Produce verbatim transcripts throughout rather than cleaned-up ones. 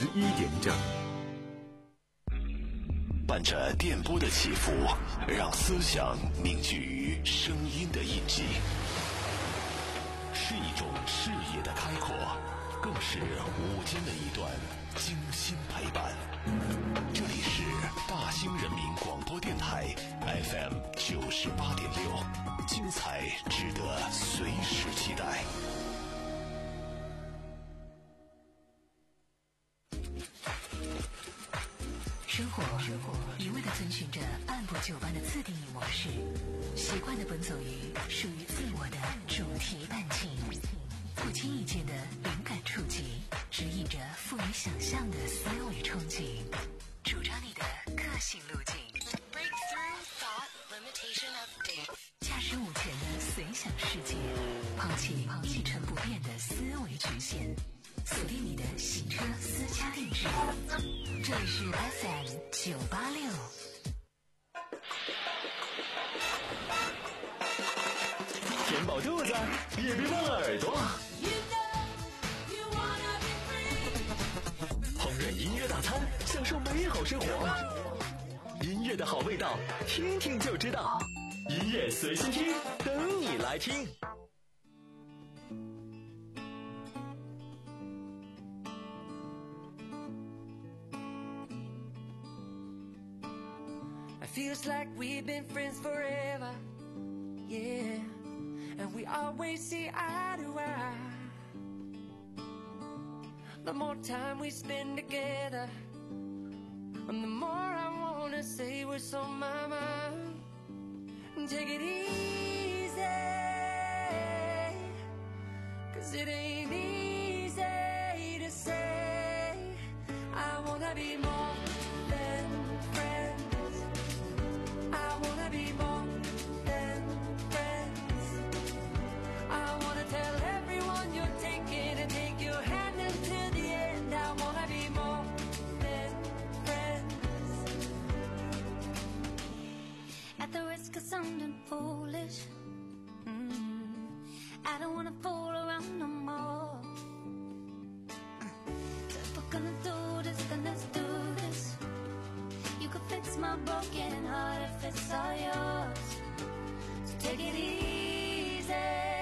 一点整， 伴着电波的起伏，让思想凝聚于声音的印记，是一种视野的开阔，更是午间的一段精心陪伴。这里是大兴人民广播电台 F M 九十八点六，精彩值得随时期待。 生活一味地遵循着按部就班的自定义模式，习惯地奔走于属于自我的主题伴情，不经意间的灵感触及，指引着富于想象的思维憧憬，主张你的个性路径。Breakthrough Thought Limitation Update， 驾驶午前的随想世界，抛弃一成不变的思维局限，锁定你的行车私家定制。这里是 F M 九八六。 填饱肚子，也别忘了耳朵。烹饪音乐大餐，享受美好生活。音乐的好味道，听听就知道。音乐随心听，等你来听。 Feels like we've been friends forever, yeah, and we always see eye to eye. The more time we spend together, and the more I wanna say what's on my mind. Take it easy, 'cause it ain't easy to say I wanna be more than friends. I wanna be more than friends. I wanna tell everyone you're taking and take your hand until the end. I wanna be more than friends. At the risk of sounding foolish, mm, I don't wanna fool around no more. If we're gonna do this, then let's do this. You could fix my broken heart if it's all yours. So take it easy,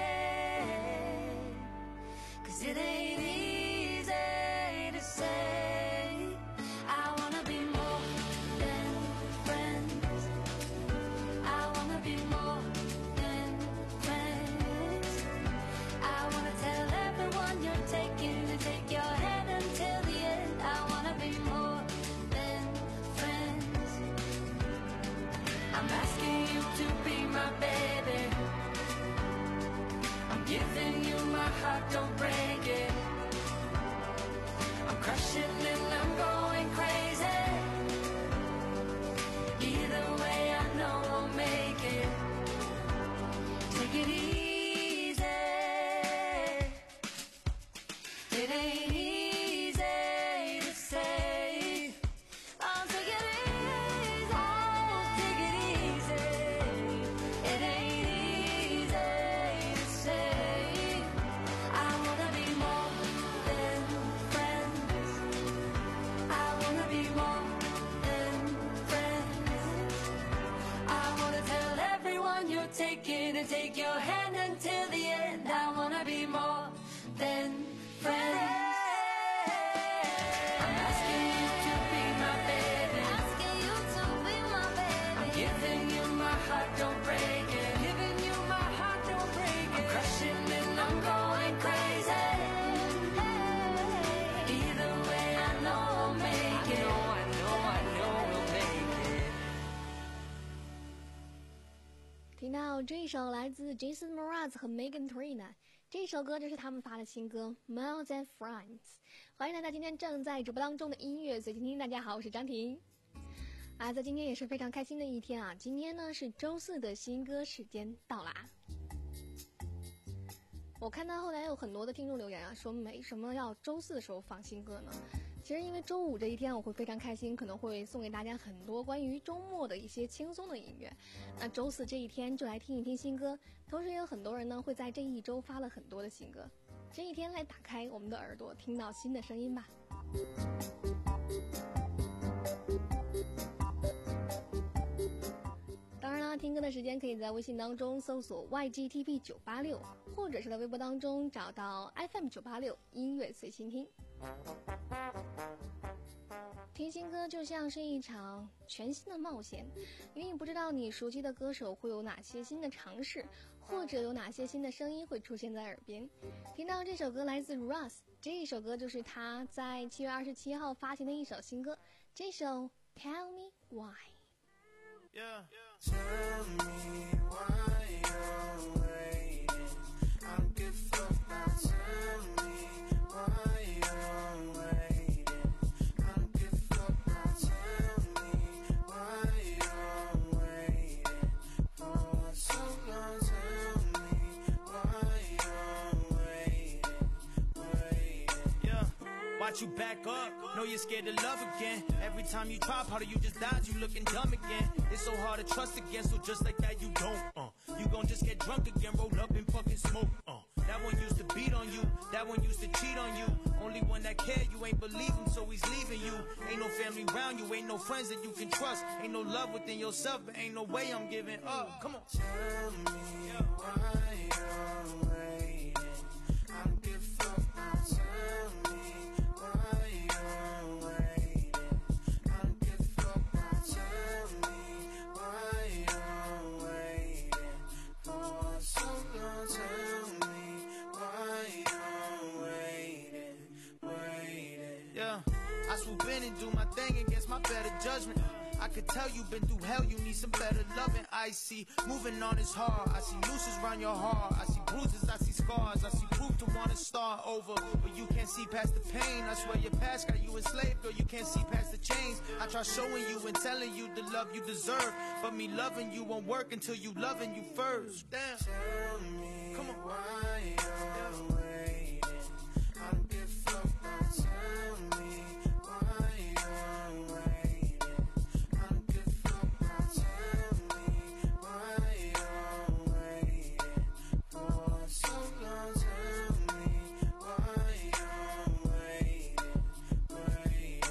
'cause it ain't easy to say I wanna be more than friends. I wanna be more than friends. I wanna tell everyone you're taking to take your hand until the end. I wanna be more than friends. I'm asking you to be my baby. I'm giving you my heart, don't break it. I'm crushing and I'm going crazy. Either way I know I'll make it. Take it easy. It ain't easy to say. I'll take it easy. I'll take it easy. It ain't easy to say I wanna be more than friends. I wanna be more than friends. I wanna tell everyone you're taking and take your hand until the end. I wanna be more than friends. I'm asking you to be my baby. Asking you to be my baby. I'm giving you my heart, don't break it. Giving you my heart, don't break it. I'm crushing and I'm going crazy. Either way I know I'll make it. I know, I know, I know we'll make it. 听到这一首来自 Jason Mraz 和 Megan Trainor， 这首歌就是他们发的新歌 More Than Friends。 欢迎大家今天正在直播当中的音乐随听听。大家好，我是张婷啊，在今天也是非常开心的一天啊，今天呢是周四的新歌时间到啦。我看到后来有很多的听众留言啊，说没什么要周四的时候放新歌呢。其实因为周五这一天我会非常开心，可能会送给大家很多关于周末的一些轻松的音乐。那周四这一天就来听一听新歌，同时也有很多人呢会在这一周发了很多的新歌。这一天来打开我们的耳朵，听到新的声音吧。 的时间可以在微信当中搜索 Y G T P 九八六，或者是在微博当中找到 F M 九八六音乐随心听。听新歌就像是一场全新的冒险，因为你不知道你熟悉的歌手会有哪些新的尝试，或者有哪些新的声音会出现在耳边。听到这首歌来自 Russ， 这一首歌就是他在七月二十七号发行的一首新歌，这首 Tell Me Why。Yeah. Tell me why you're waiting. I don't give a fuck now. Tell me why you're waiting. I don't give a fuck now. Tell me why you're waiting for so long. Tell me why you're waiting, waiting. Yeah. Watch you back up. Know you're scared to love again. Every time you try harder, you just dodge. You looking dumb again. It's so hard to trust again. So just like that, you don't. Uh, you gon' just get drunk again. Roll up and fucking smoke. Uh, that one used to beat on you. That one used to cheat on you. Only one that cared, you ain't believe him, so he's leaving you. Ain't no family around you. Ain't no friends that you can trust. Ain't no love within yourself. But ain't no way I'm giving up. Come on. Tell me why you're waiting. I don't give a fuck now. Tell me why you're waiting. I don't give a fuck now. Tell me why you're waiting for so long. Tell me why you're waiting, waiting. Yeah, I swoop in and do my thing against my better judgment. I could tell you've been through hell, you need some better loving. I see moving on is hard. I see nooses around your heart. I see bruises, I see scars. I see proof to want to start over, but you can't see past the pain. I swear your past got you enslaved, girl. You can't see past the chains. I try showing you and telling you the love you deserve, but me loving you won't work until you loving you first. Damn. Tell me Come on. Why you're waiting. I don't give a fuck now. Tell me why you're waiting. I don't give a fuck now. Tell me why you're waiting for so long. Tell me why you're waiting, waiting.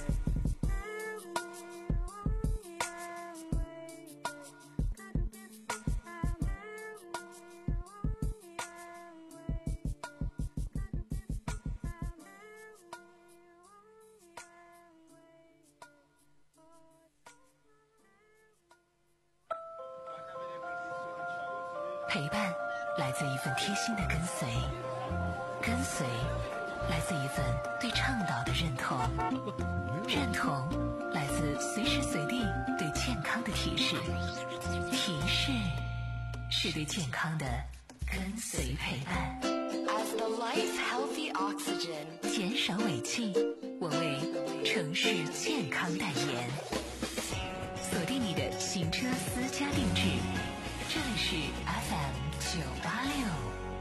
陪伴来自一份贴心的跟随，跟随来自一份对倡导的认同，认同来自随时随地对健康的提示，提示是对健康的跟随陪伴。 As the light's healthy oxygen， 减少尾气，我为城市健康代言。锁定你的行车私家定制，这里是 F M 九八六。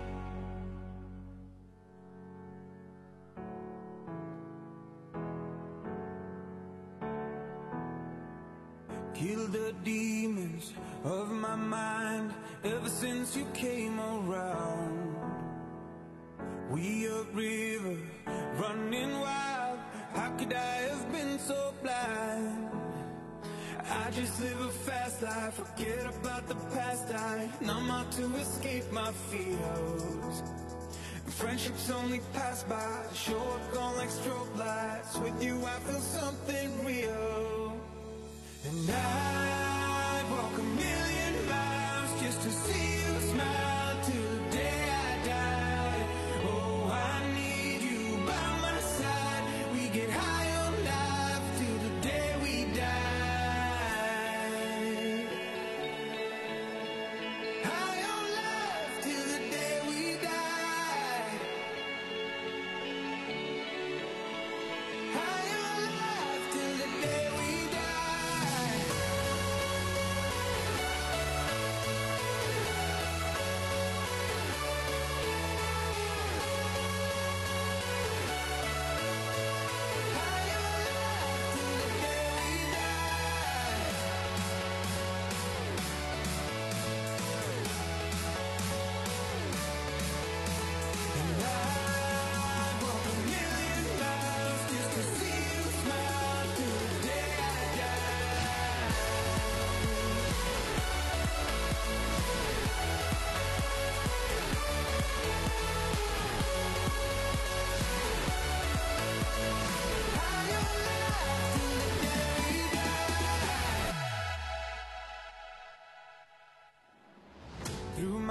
Kill the demons of my mind ever since you came around. We upriver, running wild. How could I have been so blind? I just live a fast life, forget about the past. I numb out to escape my fears. Friendships only pass by, show up gone like strobe lights. With you I feel something real. And I'd walk a million miles just to see you smile till the day I die. Oh, I need you by my side. We get high on life till the day we die. High on life till the day we die. High on life till the day we die.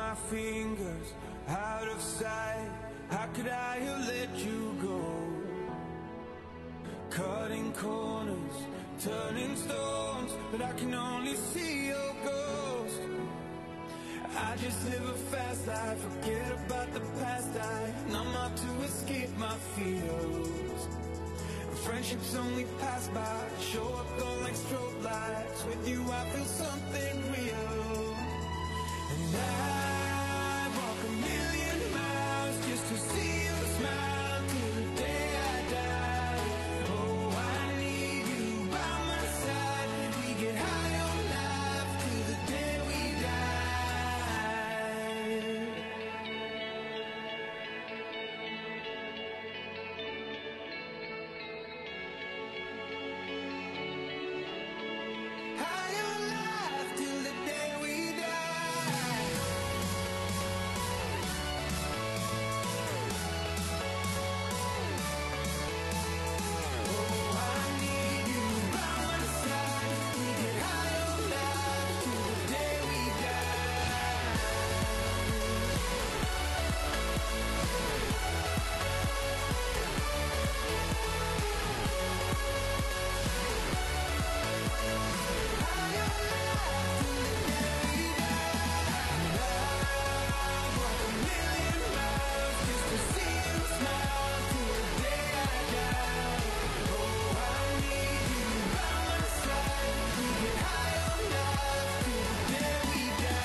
my fingers out of sight. How could I have let you go? Cutting corners, turning stones, but I can only see your ghost. I just live a fast life, forget about the past. I numb out to escape my fears. Friendships only pass by, show up gone like strobe lights. With you I feel something real. And I walk a million miles just to see you smile till the day I die. Oh, I need you by my side. We get high on life till the day we die. High on life till the day we die. Oh, I need you by my side. We get high on life till the day we die. High on life till the day we die. And I walk a million miles just to see you smile till the day I die. Oh, I need you by my side. We get high on life till the day we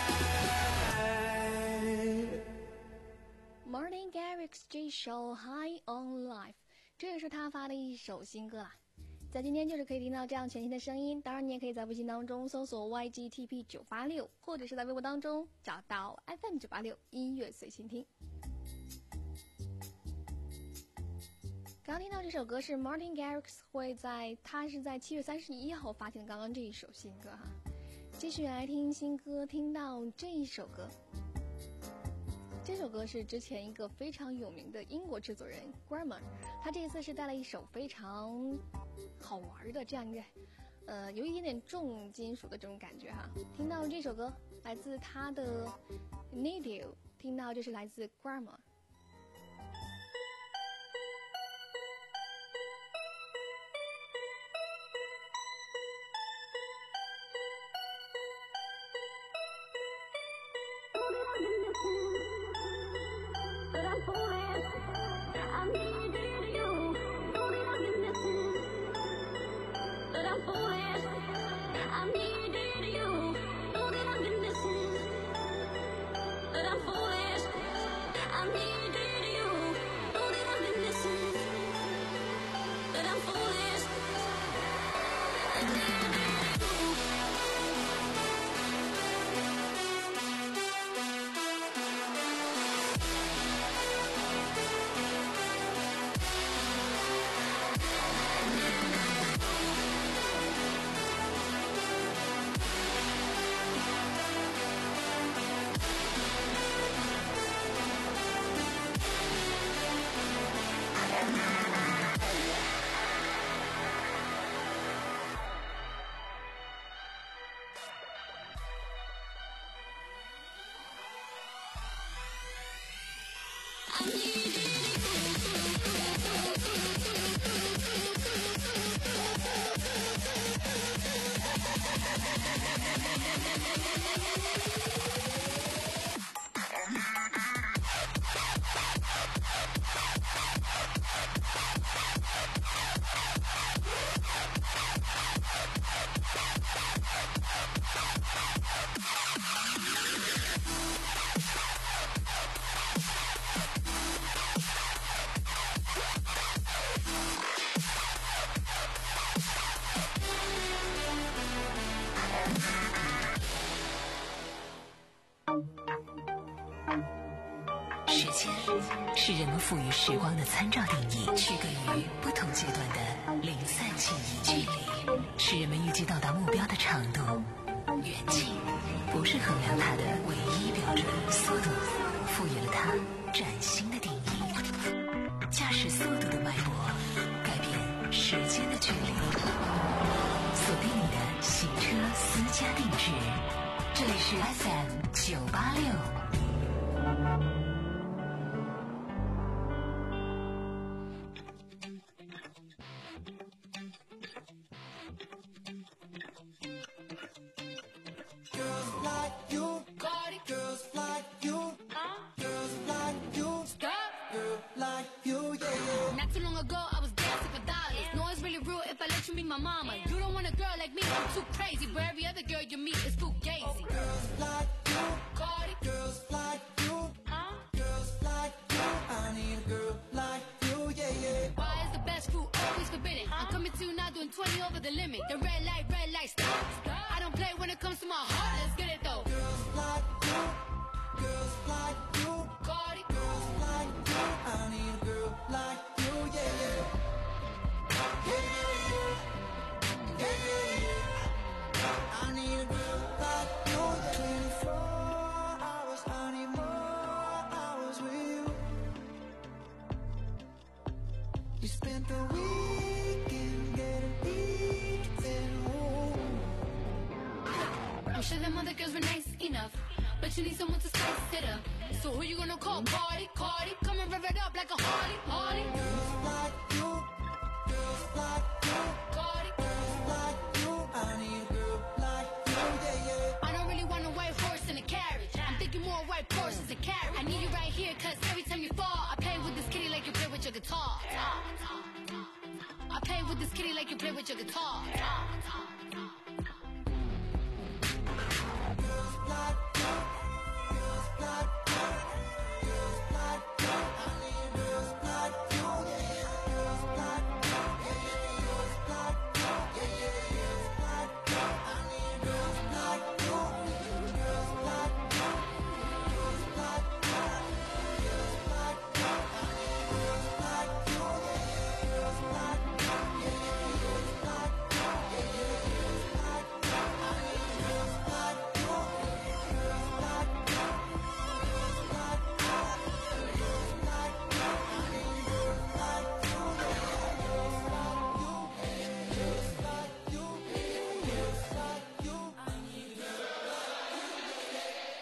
die. Martin Garrix 这首 High on Life， 这也是他发的一首新歌啦。在今天就是可以听到这样全新的声音，当然你也可以在微信当中搜索 Y G T P 九八六， 或者是在微博当中找到 F M 九八六音乐随心听。刚刚听到这首歌是 Martin Garrix 会在他是在七月三十一号发行的刚刚这一首新歌哈。继续来听新歌，听到这一首歌。这首歌是之前一个非常有名的英国制作人 Grammer， 他这一次是带来一首非常好玩的这样一个，呃，有一点点重金属的这种感觉哈。听到这首歌来自他的 Need You， 听到这是来自 Grammer。 But I'm foolish. I needed you. Thought that I've been missing. But I'm foolish. I needed you. Thought that I've been missing. But I'm foolish. I needed you. Thought that I've been missing. But I'm foolish. I needed you. 时间是人们赋予时光的参照定义，区隔于不同阶段的零散记忆。距离是人们预计到达目标的长度，远近不是衡量它的唯一标准。速度赋予了它崭新的定义，驾驶速度的脉搏改变时间的距离。锁定你的行车私家定制，这里是 F M 九八六。 My mama, you don't want a girl like me, I'm too crazy. But every other girl you meet is fugazi. Oh, girls like you, Cardi. Girls like you, huh? Girls like you. I need a girl like you, yeah, yeah. Why is the best fruit always forbidden? Huh? I'm coming to you now doing twenty over the limit. The red light, red light, stop, stop. I don't play when it comes to my heart. Let's get it though. Girls like you, girls like you, Cardi. Girls like you. I need a girl like you, yeah, yeah. Yeah, yeah. I need a girl like you. twenty-four hours, I need more hours with you. You spent the weekend getting even. I'm sure them other girls were nice enough, but you need someone to spice it up. So who you gonna call? Cardi, Cardi. Come and rev it up like a Harley, Harley. Girls like you, girls like you, Cardi. Girls like you, I need a girl like you, yeah, yeah. I don't really want a white horse in a carriage. I'm thinking more white horses and carriage. I need you right here, cause every time you fall, I play with this kitty like you play with your guitar. I play with this kitty like you play with your guitar. Girls like you, girls like you, girls like you. I need girls like you, yeah, yeah. Girls like you, yeah, yeah. Girls like you, yeah, yeah. Girls like you. I need girls like you, girls like you, girls like you, girls like you. I need girls like you, yeah, yeah. Girls like you, yeah, yeah. Girls like you, yeah, yeah. Girls like you. I need girls like you, girls like you, girls like you, girls like you. I need girls like you, yeah, yeah. Girls like you, girls like you, girls like you. I need girls like you.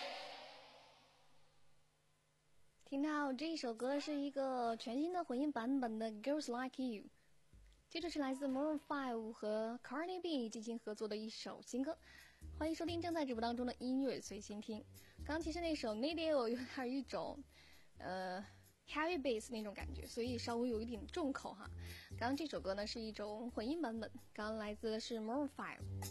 听到这一首歌是一个全新的混音版本的 Girls Like You， 接着是来自 Maroon 五和 Cardi B 进行合作的一首新歌。欢迎收听正在直播当中的音乐随心听。刚其实那首 Nadio 有点一种呃 heavy bass 那种感觉，所以稍微有一点重口哈。刚刚这首歌呢是一种混音版本，刚刚来自的是 Maroon 五。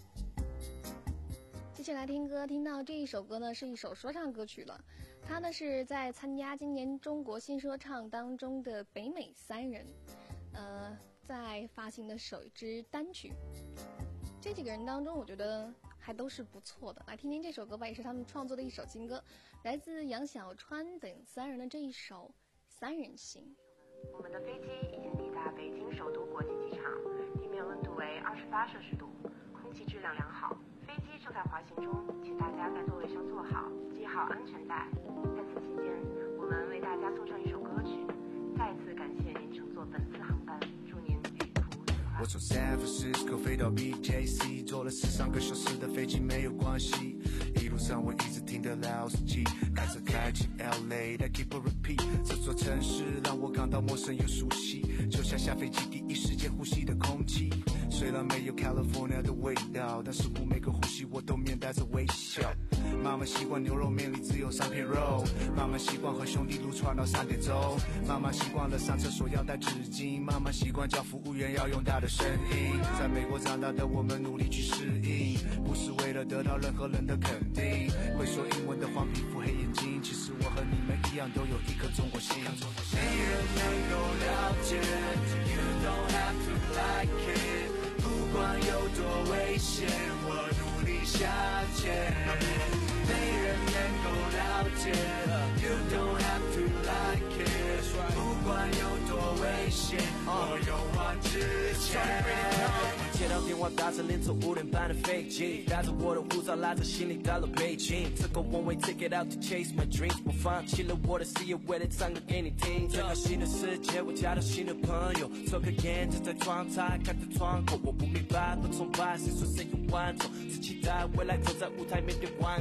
接下来听歌，听到这一首歌呢是一首说唱歌曲了，它呢是在参加今年中国新说唱当中的北美三人，呃，在发行的首支单曲。这几个人当中，我觉得还都是不错的。来听听这首歌吧，也是他们创作的一首新歌，来自杨小川等三人的这一首《三人行》。 我们的飞机已经抵达北京首都国际机场，地面温度为二十八摄氏度，空气质量良好。飞机正在滑行中，请大家在座位上坐好，系好安全带。在此期间，我们为大家送上一首歌曲，再次感谢您乘坐本次航班，祝您旅途愉快。 我从 San Francisco 飞到 B J C， 坐了十三个小时的飞机没有关系，一路上我一直听得老司机开车开进 L A， 再 keep a repeat， 这座城市让我感到陌生又熟悉，就像下飞机第一时间呼吸的空气。虽然没有 California 的味道，但似乎每个呼吸我都面带着微笑。慢慢习惯牛肉面里只有三片肉，慢慢习惯和兄弟撸串到三点钟，慢慢习惯了上厕所要带纸巾，慢慢习惯叫服务员要用大的声音。在美国长大的我们努力去适应，不是为了得到任何人的肯定。会说英文的黄皮肤黑眼睛，其实我和你们一样都有一颗中国心。没人能够了解 You don't have to like it， 不管有多危险，我努力向前。没人能够了解 You don't have to like it， 不管有多危险，我勇往直前。 接到电话打车，连坐五点半的飞机，带着我的护照，拉着行李到了北京。这个 one way ticket out to chase my dreams， 不放弃了我的事业，为了唱歌给你听。整个新的世界，我交到新的朋友，抽颗烟站在窗台，看着窗口，我不明白，不崇拜，谁说谁有完整，只期待未来走在舞台面对观众。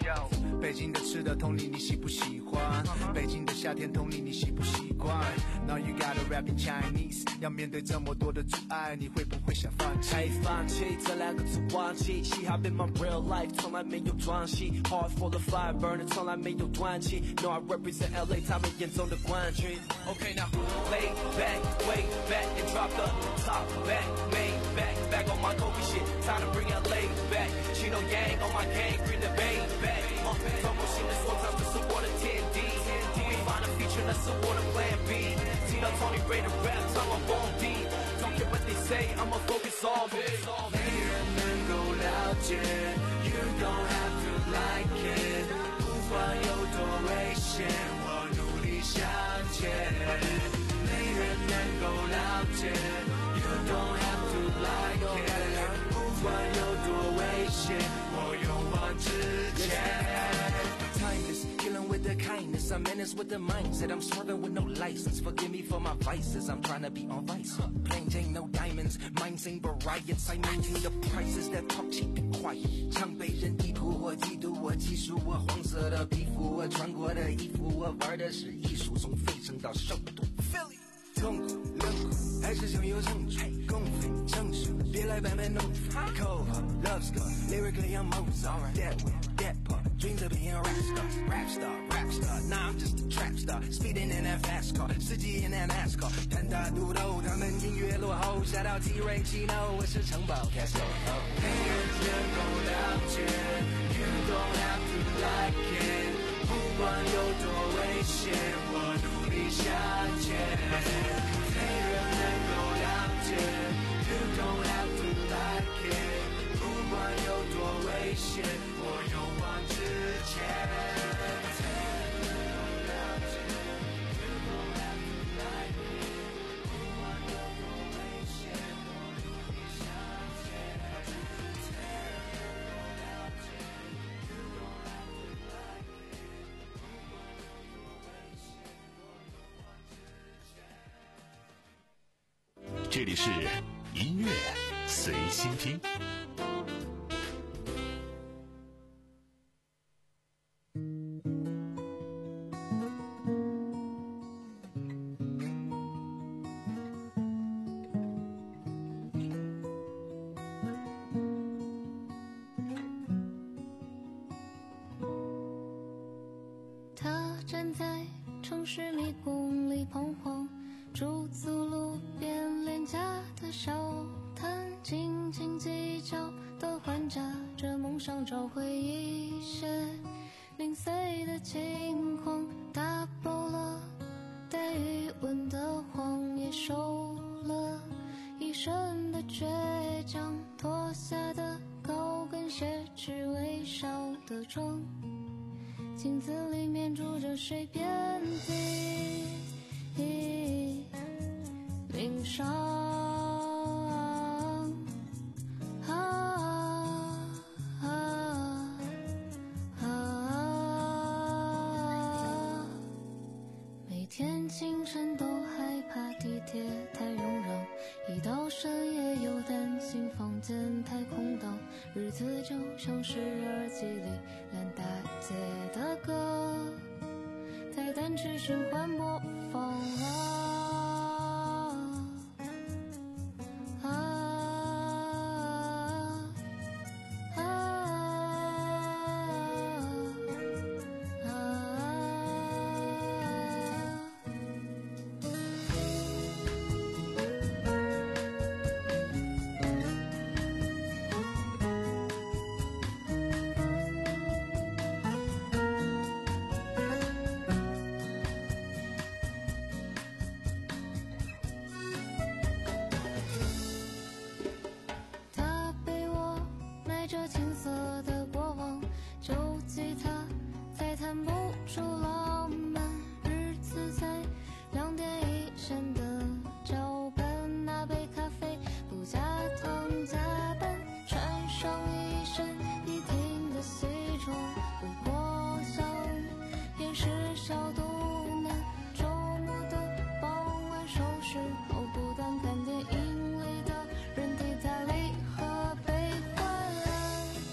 北京的吃的同理你喜不喜欢？北京的夏天同理你习不习惯 ？Now you gotta rap in Chinese， 要面对这么多的阻碍，你会不会想放弃？ 还放弃这两个字忘记，嘻哈 been my real life， 从来没有装戏 ，Hard for the fire burner， 从来没有断气。No I represent L A， 他们眼中的冠军。Okay now lay back, way back and drop the top back, made back, back on my Kobe shit, time to bring L A back. Chino Yang on my gang, bring the bay back. 从不新的说唱，这是我的天地。We find a feature， 那是我的 Plan B。听到 Tony Ray 的 rap， 唱我 Bone D。Don't care what they say, I'ma focus on it。 没人能够了解 ，You don't have to like it。不管有多危险，我努力向前。没人能够了解 ，You don't have to like it。不管有多危险，我勇往直前。 Timeless, killing with the kindness. I'm menace with the mindset. I'm swerving with no license. Forgive me for my vices. I'm trying to be on vice. Plain Jane, no diamonds. Minds ain't but riots. I maintain the prices that talk cheap and quiet. 常被人低估，我嫉妒，我技术，我黄色的皮肤，我穿过的衣服，我玩的是艺术，从飞升到受毒。痛苦、冷酷，还是想有成就，公平、成熟，别来班班弄斧。Cold love scar, lyrically I'm Mozart. That way, that part, dreams of being a rap star, rap star, rap star. Now I'm just a trap star, speeding in that fast car, 司机 in that NASCAR. 单打独斗，他们音乐落后，下到 T-Ray Chino， 我是城堡 Castle。 没人能够了解 ，You don't have to like it。不管有多危险，我努力向前。没人能够了解 ，You don't have to like it。不管有多危险，我勇往直前。没人能够了解 ，You don't have to like it。不管有多危险，我努力向前。没人能够了解 ，You don't have to like it。不管有多危险，我勇往直前。 这里是音乐随心听。 他站在城市迷宫里彷徨，驻足路边廉价的小摊，斤斤计较地还价着梦想，找回一些零碎的轻狂，打爆了带余温的谎，也收了一身的倔强，脱下的高跟鞋，只微笑的妆，镜子里面住着谁遍地鳞伤，啊啊啊！每天清晨都害怕地铁太拥攘，一到深夜又担心房间太空荡，日子就像是耳机里烂大街的歌，在单曲循环播放啊。着青涩的过往，旧吉他再弹不出浪漫，日子在两点一线的脚本，那杯咖啡不加糖加班，穿上一身一挺的西装，不过想掩饰小肚腩，周末的傍晚收拾后，不但看电影里的人体泰利和悲欢，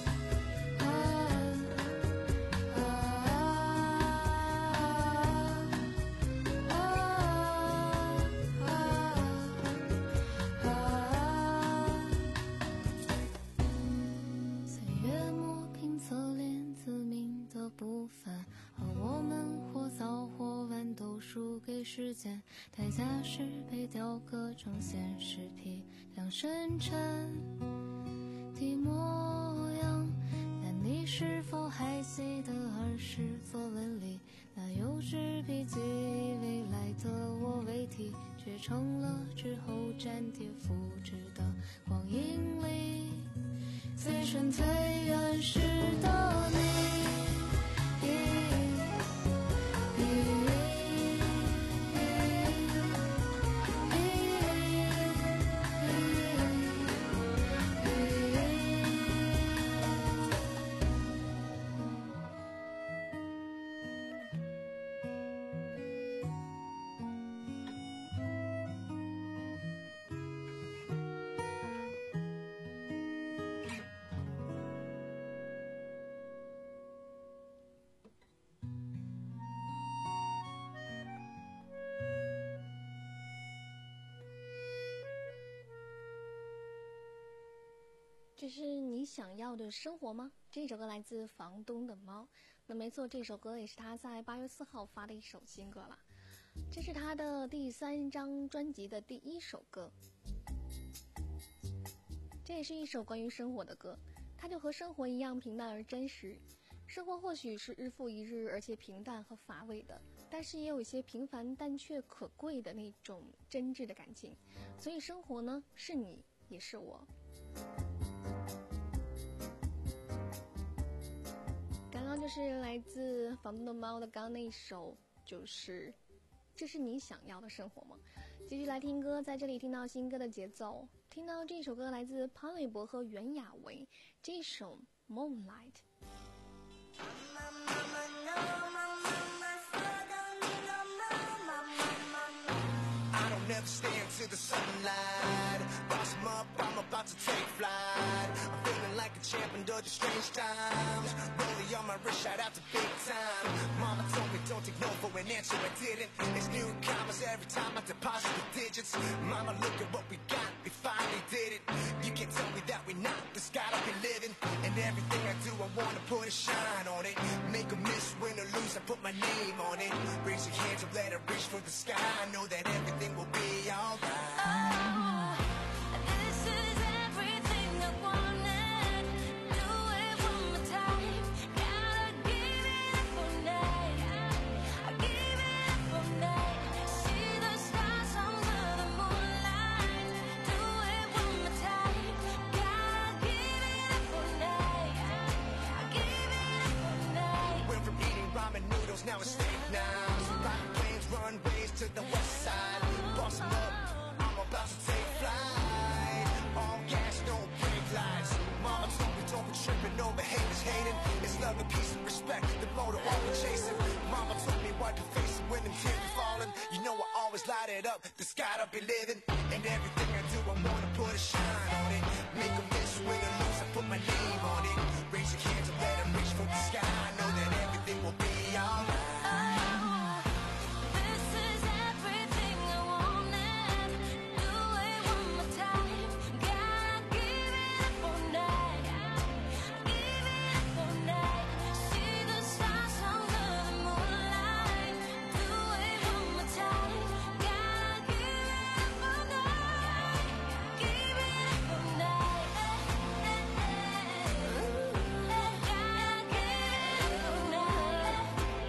费时间，代价是被雕刻成现实批量生产的模样。但你是否还记得儿时作文里那幼稚笔记？未来的我为题，却成了之后粘贴复制的光阴里最纯最原始的你。 这是你想要的生活吗？这首歌来自房东的猫。那没错，这首歌也是他在八月四号发的一首新歌了。这是他的第三张专辑的第一首歌。这也是一首关于生活的歌，它就和生活一样平淡而真实。生活或许是日复一日，而且平淡和乏味的，但是也有一些平凡但却可贵的那种真挚的感情。所以生活呢，是你，也是我。刚刚就是来自房东的猫的刚刚那一首，就是这是你想要的生活吗？继续来听歌，在这里听到新歌的节奏，听到这首歌来自潘玮柏和袁娅维，这首 Moonlight。 I don't ever stand to the sunlight. Boss 'em up, I'm about to take flight. I'm feeling like a champ under the strange times. Rolling on my wrist, shout out to big time. Mama told me don't take no for an answer, I didn't. It's new commas every time I deposit the digits. Mama, look at what we got, we finally did it. You can't tell me that we not, this gotta be living. And everything I do, I wanna put a shine on it. Make a miss, win or lose, I put my name on it. Raise your hands up, let it reach for the sky. I know that everything will be alright. Oh, this is everything I wanted. Do it one more time. Gotta give it up all night. I give it up all night. See the stars under the moonlight. Do it one more time. Gotta give it up all night. I give it up all night. Went from eating ramen noodles, now it's steak now. Riding planes, runways to the west side. Boss 'em up, I'm about to take flight. All gas, don't brake lights. Mama told me don't be tripping over haters hating. It's love and peace and respect, the motor all we're chasing. Mama told me wipe your face when them tears are falling. You know I always light it up, the sky to be living. And everything I do, I wanna put a shine on it. Make a miss, win or lose, I put my name on it. Raise your hands and let 'em reach for the sky. I know that everything will be alright. This is everything I wanted. Do it one more time. Gotta give it up all night. Give it up all night. See the stars under the moonlight. Do it one more time. Gotta give it up all night. Give it up all night. Gotta give it up all night.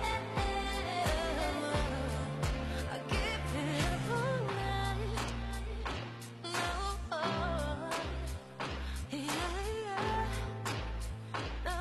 I give it up all night. No, yeah, yeah. No.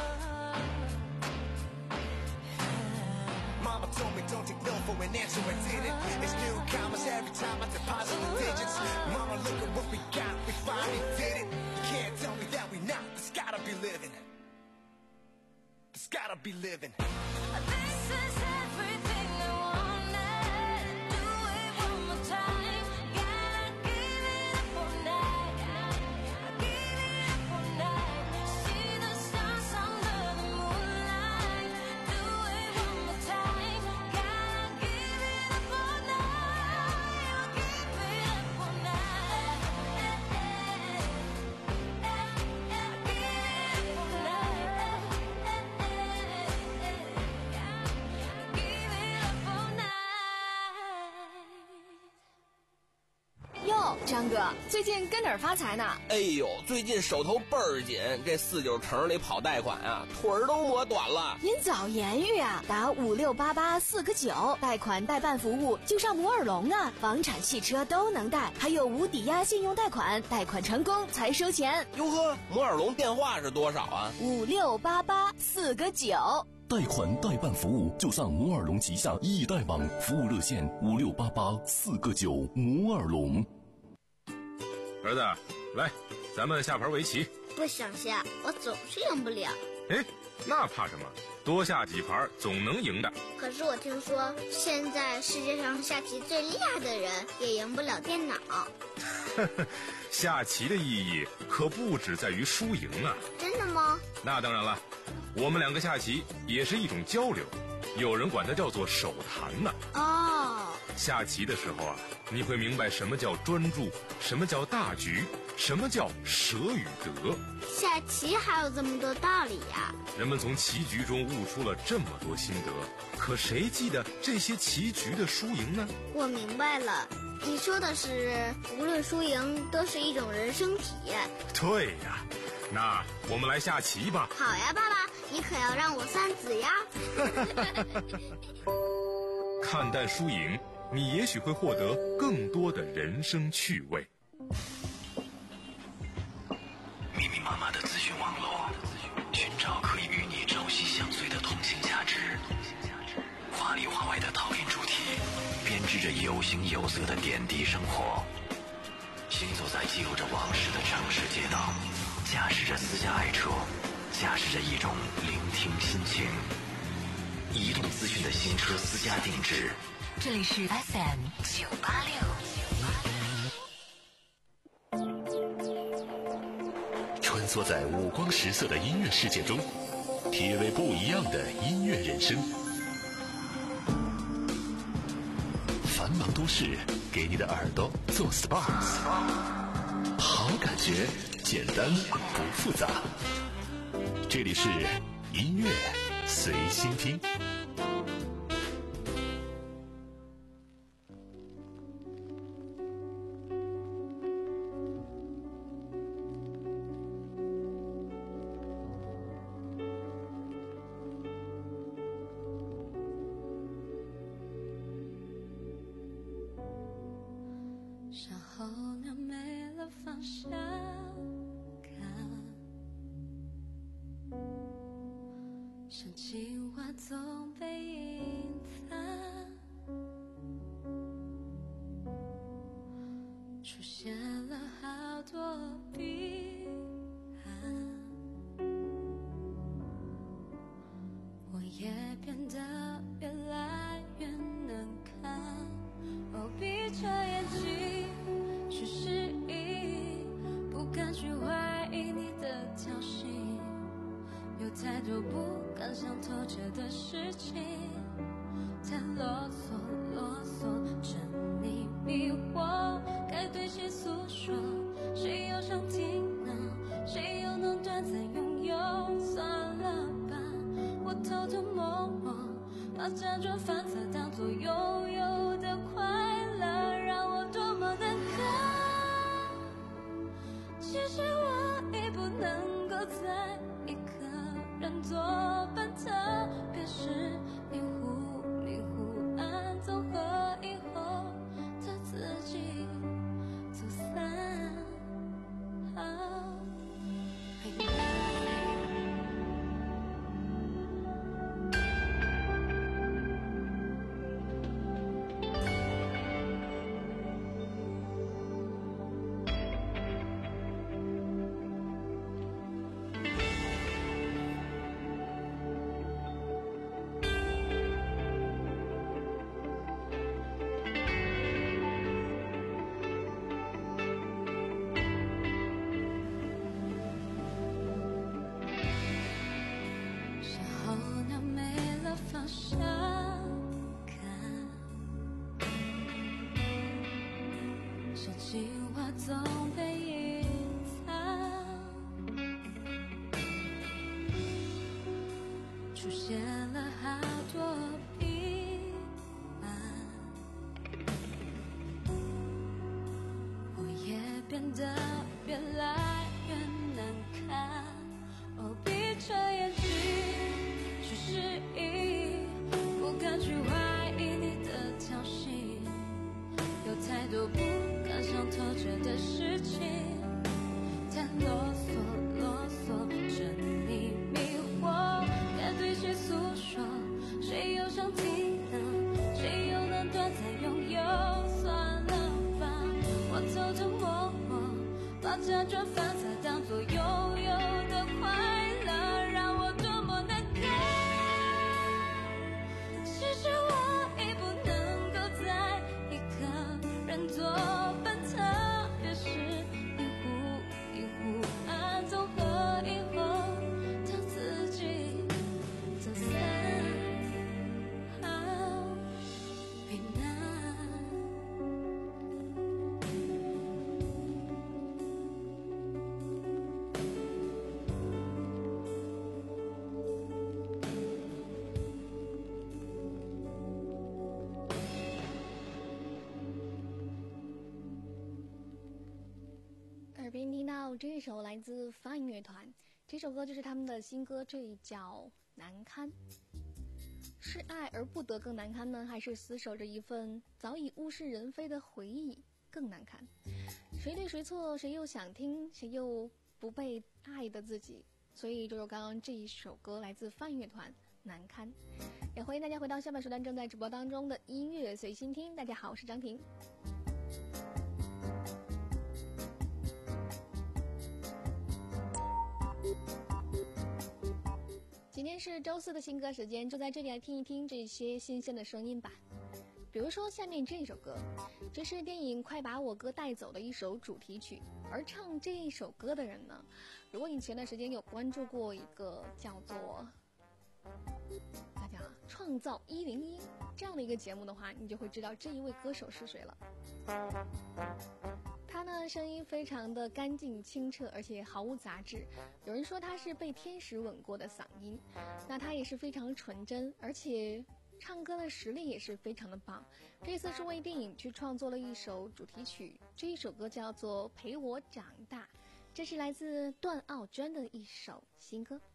Mama told me don't take no for an answer, I didn't. It's new commas every time I deposit the digits. Mama, look at what we got, we finally did it. You can't tell me that we not, this gotta be living. This gotta be living. This is everything I wanted. Do it one more time. Gotta give it up all night. I give it up all night. See the stars under the moonlight. Do it one more time. Gotta give it up all night. I give it up all night. I give it up all night. 哟，张哥，最近跟哪儿发财呢？ 哎呦，最近手头倍儿紧，这四九城里跑贷款啊，腿儿都磨短了。 您早言语啊，打五六八八四个九，贷款代办服务就上摩尔龙啊，房产、汽车都能贷，还有无抵押信用贷款，贷款成功才收钱。 哟呵，摩尔龙电话是多少啊？ 五六八八四个九。 贷款代办服务就上摩尔龙旗下易贷网，服务热线五六八八四个九。摩尔龙。 儿子，来，咱们下盘围棋。 不想下，我总是赢不了。 哎，那怕什么？多下几盘总能赢的。 可是我听说，现在世界上下棋最厉害的人也赢不了电脑。 下棋的意义可不只在于输赢啊！ 真的吗？ 那当然了，我们两个下棋也是一种交流，有人管它叫做手谈呢。 哦， 下棋的时候啊，你会明白什么叫专注，什么叫大局，什么叫舍与得。 下棋还有这么多道理呀！ 人们从棋局中悟出了这么多心得，可谁记得这些棋局的输赢呢？ 我明白了，你说的是无论输赢都是一种人生体验。 对呀，那我们来下棋吧。 好呀，爸爸，你可要让我三子呀。 看淡输赢，你也许会获得更多的人生趣味。 密密麻麻的资讯网络，寻找可以与你朝夕相随的通信价值。话里话外的讨论主题，编织着有形有色的点滴生活。行走在记录着往事的城市街道，驾驶着私家爱车，驾驶着一种聆听心情。移动资讯的新车私家定制。 这里是 F M 九八六。 穿梭在五光十色的音乐世界中，体味不一样的音乐人生。繁忙都市给你的耳朵做 S P A， 好感觉，简单不复杂。这里是音乐随心听。 身后那没了方向感，像情话总被隐藏，出现了好多彼岸，我也变得越来越难看。哦，闭着眼睛去适应，不敢去怀疑你的挑衅，有太多不敢想透彻的事情，太啰嗦啰嗦，沉溺迷惑，该对谁诉说？谁又想听呢？谁又能短暂拥有？算了吧，我偷偷摸摸，把辗转反侧当作拥有的快乐，让我多么难堪。其实我已不能够再一个人作伴，特别是迷糊迷糊暗综合以后的自己走散。方向感，像情话总被隐藏，出现了好多彼岸，我嗦啰嗦，任你迷惑。该对谁诉说？谁又想听呢？谁又能短暂拥有？算了吧，我偷偷摸摸，把辗转反侧当作悠悠的快乐，让我多么难堪。其实我已不能够再一个人作伴，特别是一壶一壶暗综合以后，当自己走散，好为难。 耳边听到这首来自 Fine 乐团，这首歌就是他们的新歌，这叫难堪。是爱而不得更难堪呢，还是厮守着一份早已物是人非的回忆更难堪？谁对谁错，谁又想听，谁又不被爱的自己？所以就是刚刚这一首歌来自 Fine 乐团难堪。也欢迎大家回到下半时段正在直播当中的音乐随心听。大家好，我是张婷。今天是周四的新歌时间，就在这里来听一听这些新鲜的声音吧。比如说下面这首歌，这是电影《快把我哥带走》的一首主题曲，而唱这一首歌的人呢，如果你前段时间有关注过一个叫做大家创造一零一这样的一个节目的话，你就会知道这一位歌手是谁了。他呢，声音非常的干净清澈，而且毫无杂质。有人说他是被天使吻过的嗓音，那他也是非常纯真，而且唱歌的实力也是非常的棒。这次是为电影去创作了一首主题曲，这一首歌叫做《陪我长大》，这是来自段奥娟的一首新歌。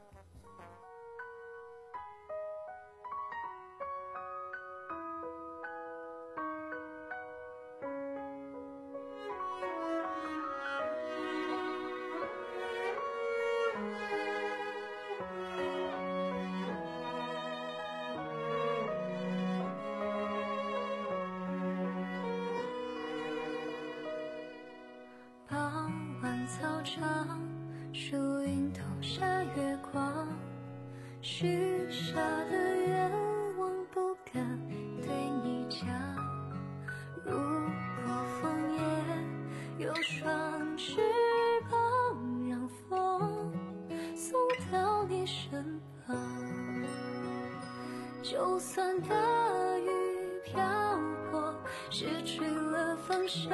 就算大雨瓢泼，失去了方向，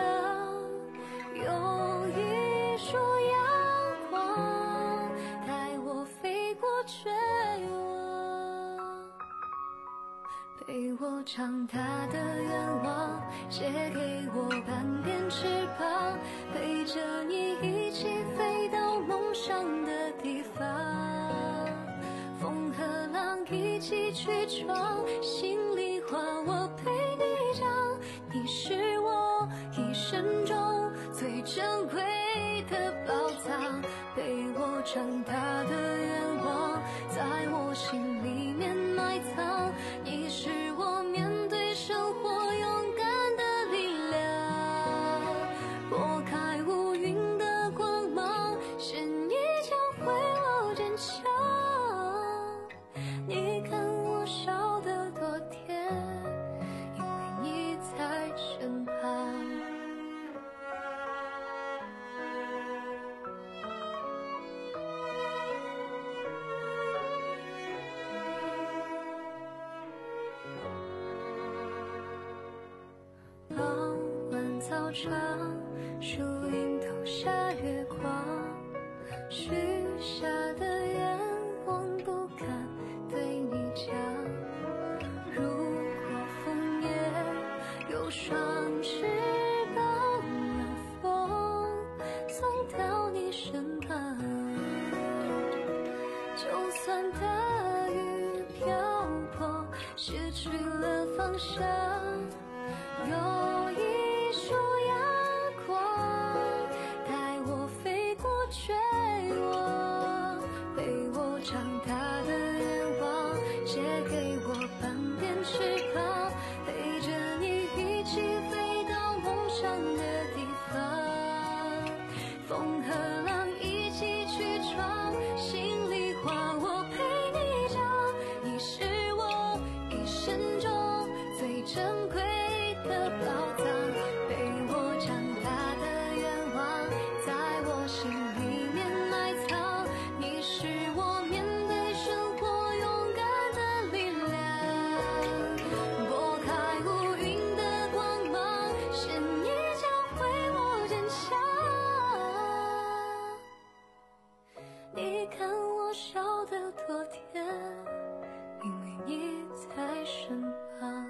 有一束阳光带我飞过绝望，陪我长大的愿望，借给我半边翅膀，陪着你一起飞到梦想的地方。风和浪一起去闯，心里话我陪你讲，你是我一生中最珍贵的宝藏，陪我长大的愿望，在我心里面埋藏，你是我面对生活勇敢的力量，拨开乌云的光芒，是你教会我坚强。你看我笑得多甜，因为你在身旁。傍晚操场，树荫投下月光，许下的愿望不敢对你讲，如果枫叶有双翅膀，让风送到你身旁，就算大雨瓢泼，失去了方向，有一束阳光带我飞过去笑得有多甜，因为你在身旁。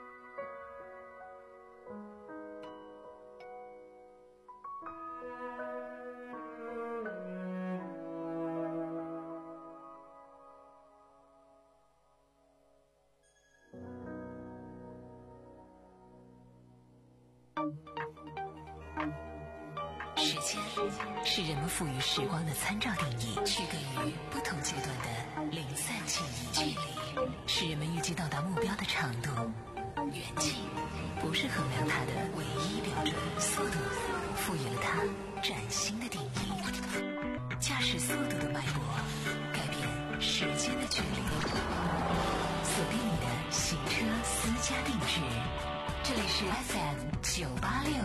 时间是人们赋予时光的参照定义，区隔于不同阶段的零散记忆。距离是人们预计到达目标的长度，远近不是衡量它的唯一标准。速度赋予了它崭新的定义，驾驶速度的脉搏改变时间的距离。锁定你的行车私家定制，这里是 F M 九八六。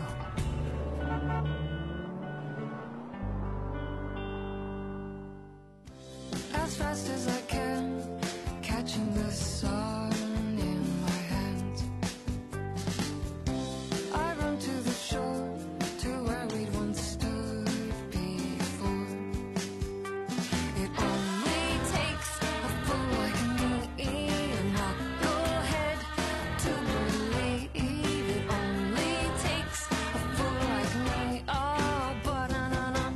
As fast as I can, catching the sun in my hands. I run to the shore, to where we'd once stood before. It only takes a fool like me, and I'll go ahead to believe. It only takes a fool like me, oh, but na na na.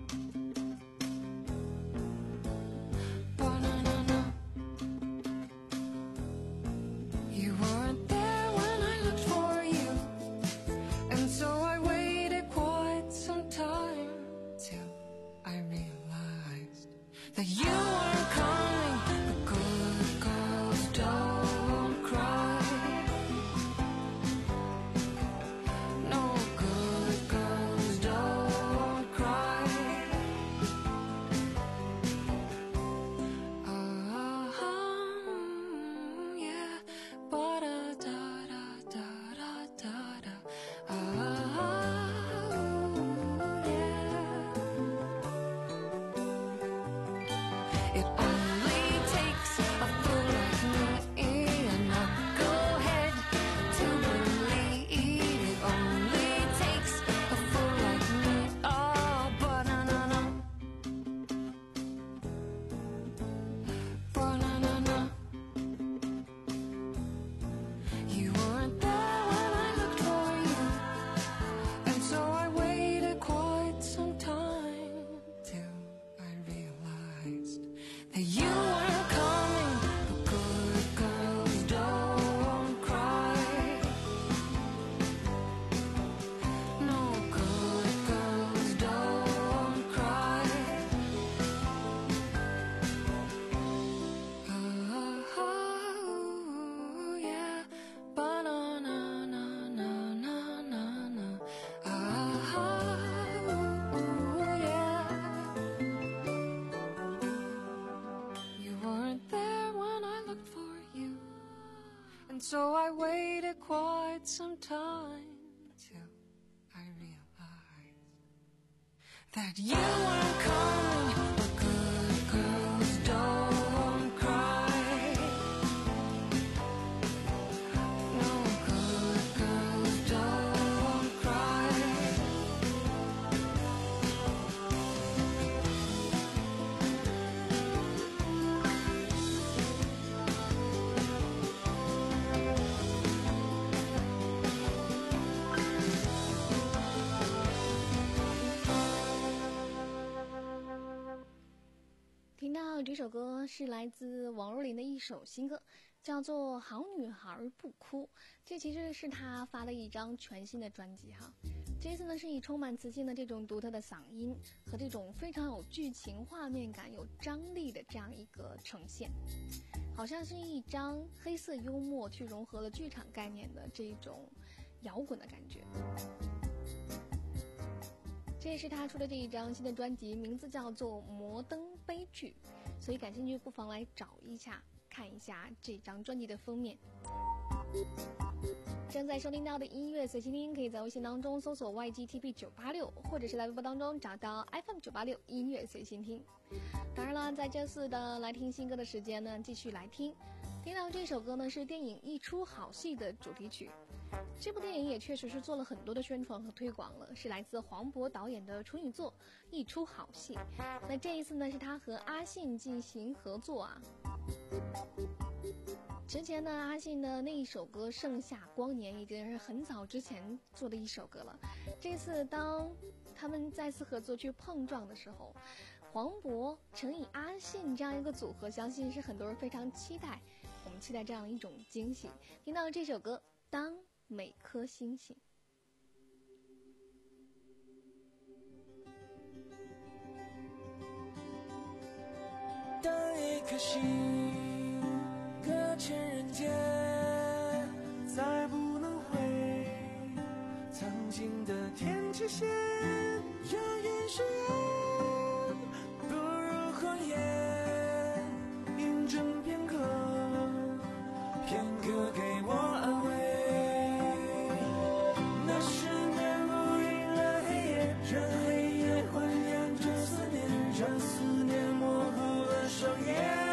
You weren't there when I looked for you, and so I waited quite some time till I realized that you weren't coming. The good girls don't cry. No, good girls don't cry. Ah, yeah, ba da da da da da da da. Ah, yeah. It only takes a fool like me, and I'll go ahead to believe. It only takes a fool like me, oh, but na na na. Ba-na-na-na. You weren't there when I looked for you, and so I waited quite some time till I realized that you weren't coming. The good girls don't cry. No, good girls don't cry. Oh, yeah, ba-na-na-na-na-na-na. Oh, yeah. You weren't there when I looked for you, and so I waited quite some time till I realized that you weren't coming. The good girls don't cry. No, good girls don't cry. 听到这首歌是来自王若琳的一首新歌，叫做《好女孩不哭》。这其实是她发的一张全新的专辑哈。这次呢是以充满磁性的这种独特的嗓音和这种非常有剧情画面感、有张力的这样一个呈现，好像是一张黑色幽默去融合了剧场概念的这种摇滚的感觉。这也是他出的这一张新的专辑，名字叫做《摩登悲剧》，所以感兴趣不妨来找一下看一下这张专辑的封面。正在收听到的音乐随心听，可以在微信当中搜索 Y G T P 九八六，或者是在微博当中找到 F M 九八六音乐随心听。当然了，在这次的来听新歌的时间呢，继续来听。听到这首歌呢，是电影《一出好戏》的主题曲。 这部电影也确实是做了很多的宣传和推广了，是来自黄渤导演的处女作，一出好戏。那这一次呢，是他和阿信进行合作啊。之前呢，阿信的那一首歌《盛夏光年》已经是很早之前做的一首歌了。这次当他们再次合作去碰撞的时候，黄渤乘以阿信这样一个组合，相信是很多人非常期待。我们期待这样的一种惊喜。听到这首歌《当每颗星星》。 当一颗心搁浅人间，再不能回曾经的天际线，遥远誓言不如谎言，印证片刻，片刻给我安慰。那十年无垠的黑夜，让黑夜还原着思念，让思念模糊了双眼。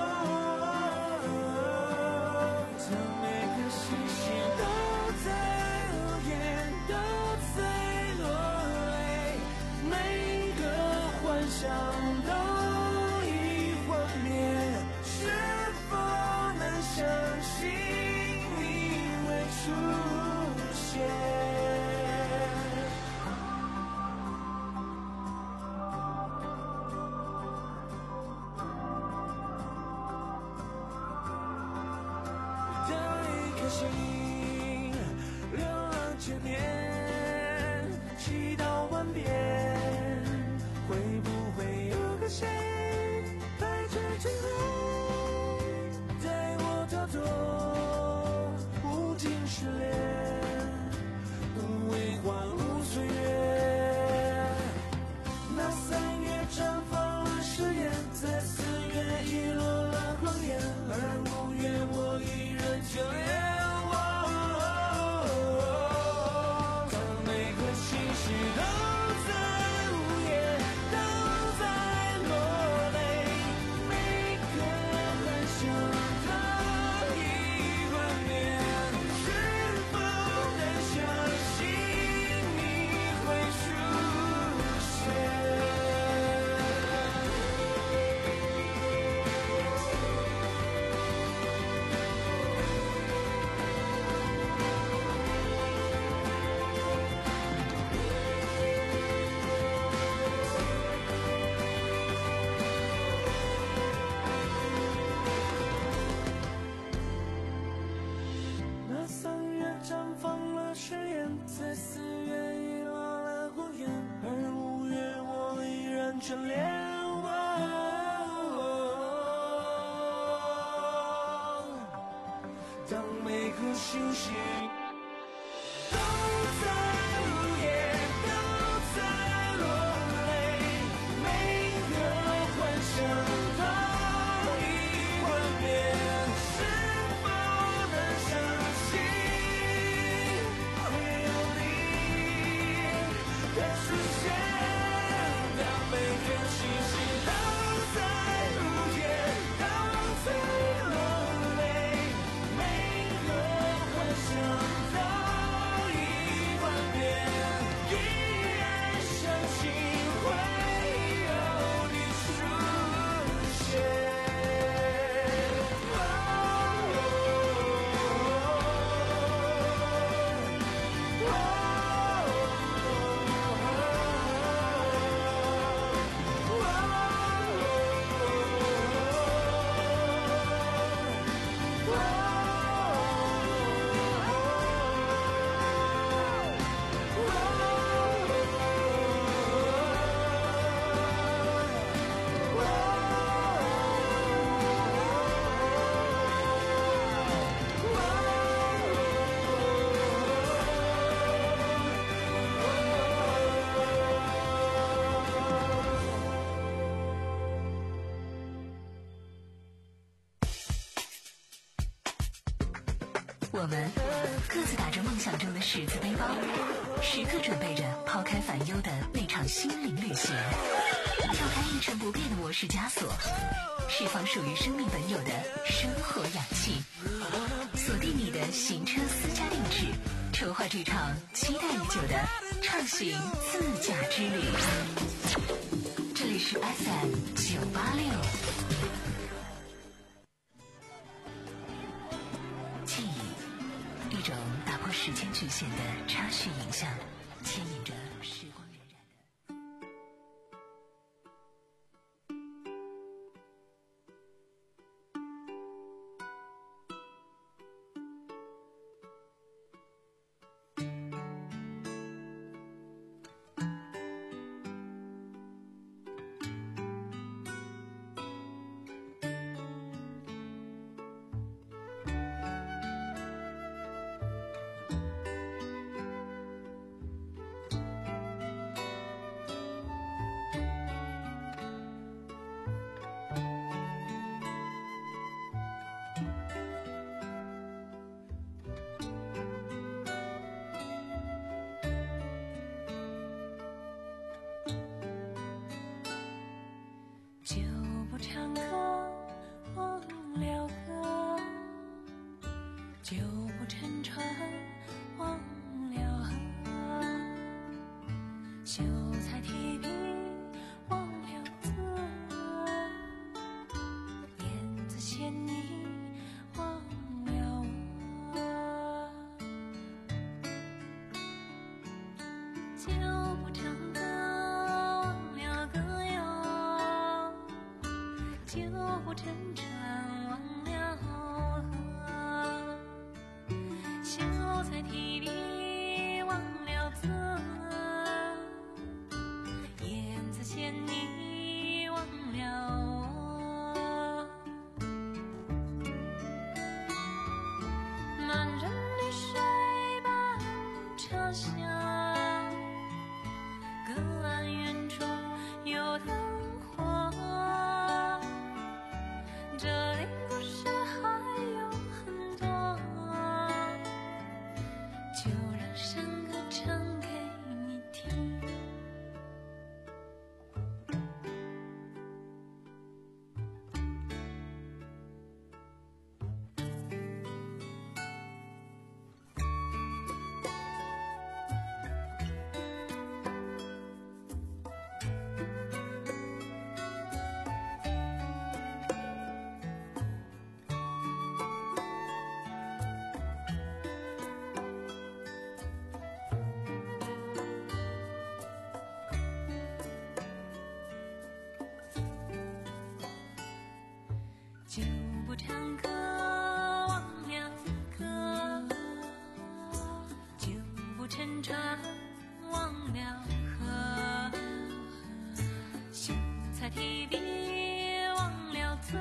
我们各自打着梦想中的十字背包，时刻准备着抛开烦忧的那场心灵旅行，跳开一成不变的模式枷锁， 释放属于生命本有的生活氧气。锁定你的行车私家定制，筹划这场期待已久的畅行自驾之旅。这里是 F M 九八六。记忆，一种打破时间局限的插叙影像，牵引着时光荏苒的。 就不唱歌，忘了歌，就不沉船，忘了河，秀才提笔，忘了字，燕子衔泥，忘了我，就不唱歌，忘了歌谣，就不沉船，忘了河，秀才提笔，忘了字，燕子衔泥，忘了我，满城的水般茶香，隔岸远处有灯火，这里故事还有很多，就让山歌唱给你听。就不唱歌，忘了歌，就不沉船，忘了河，秀才提笔，忘了字，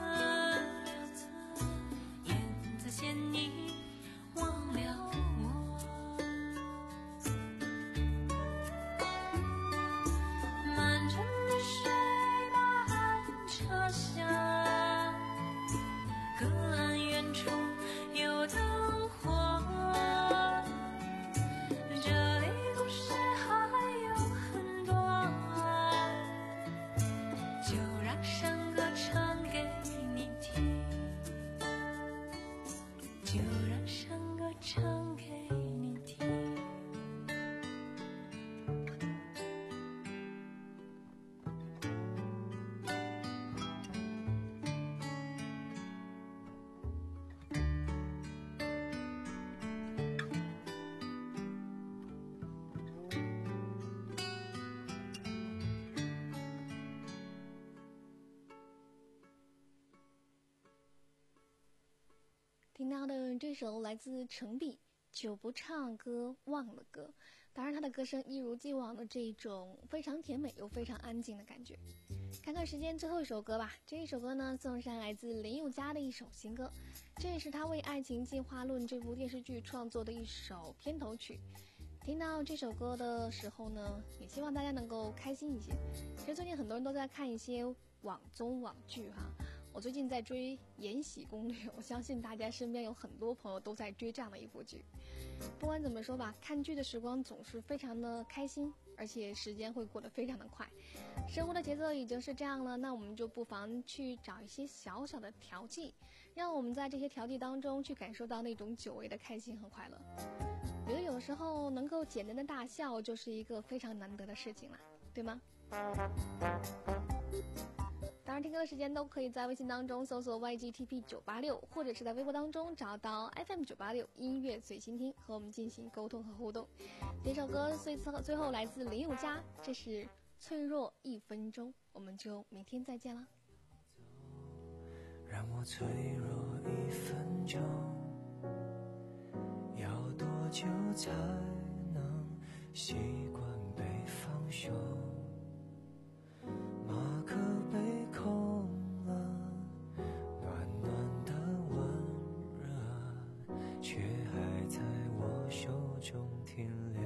燕子衔泥，忘了我，满城的水般茶香，隔岸远处有灯火，这里故事还有很多，就让山歌唱给你听，就让山歌唱给你听。 听到的这首来自程璧，就不唱歌忘了歌。当然他的歌声一如既往的这种非常甜美又非常安静的感觉。看看时间，最后一首歌吧。这一首歌呢，送上来自林宥嘉的一首新歌，这也是他为《爱情进化论》这部电视剧创作的一首片头曲。听到这首歌的时候呢，也希望大家能够开心一些。其实最近很多人都在看一些网综网剧哈，我最近在追《延禧攻略》，我相信大家身边有很多朋友都在追这样的一部剧。不管怎么说吧，看剧的时光总是非常的开心， 而且时间会过得非常的快。生活的节奏已经是这样了，那我们就不妨去找一些小小的调剂，让我们在这些调剂当中去感受到那种久违的开心和快乐。觉得有时候能够简单的大笑就是一个非常难得的事情了，对吗？当然听歌的时间都可以在微信当中搜索 Y G T P 九八六， 或者是在微博当中找到 F M 九八六 音乐随心听，和我们进行沟通和互动。这首歌最最后来自林宥嘉，这是脆弱一分钟，我们就明天再见了。 让我脆弱一分钟，要多久才能习惯被放手？马克杯空了，暖暖的温热却还在我手中停留。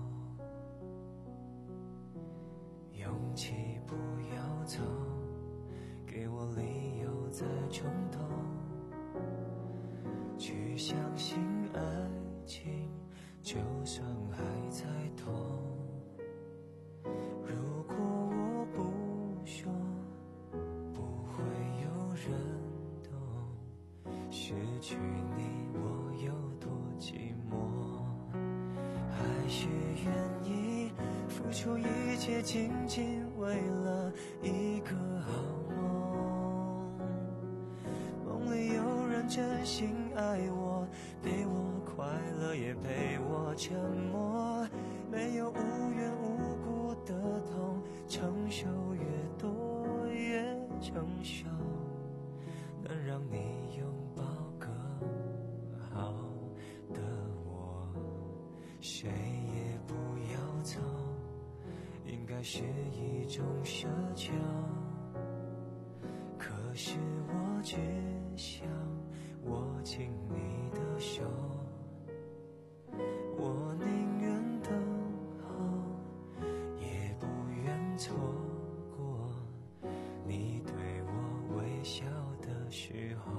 勇气不要走，给我理由再冲动，去相信爱情，就算还在痛。如果我不说，不会有人懂，失去你我有多寂寞。还是愿意付出一切，仅仅为了一个好梦。梦里有人真心爱我，陪我快乐也陪我沉默，没有无缘无故的痛，承受越多越成熟，能让你拥抱更好的我。谁也不要走，应该是一种奢求，可是我只想握紧你的手，我宁愿等候，也不愿错过你对我微笑的时候。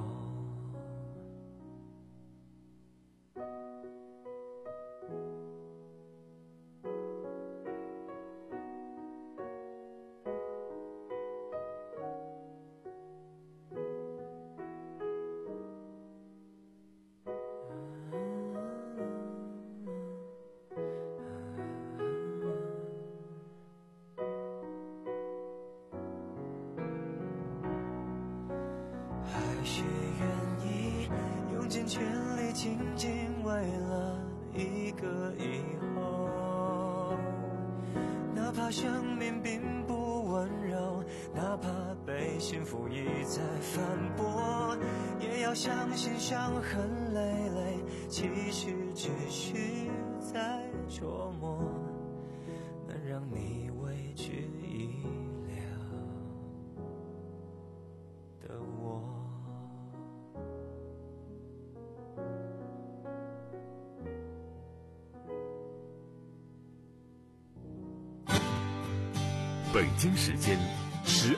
还是愿意用尽全力，仅仅为了一个以后。哪怕生命并不温柔，哪怕被幸福一再反驳，也要相信伤痕累累，其实只是在琢磨，能让你为之一了的我。 北京时间十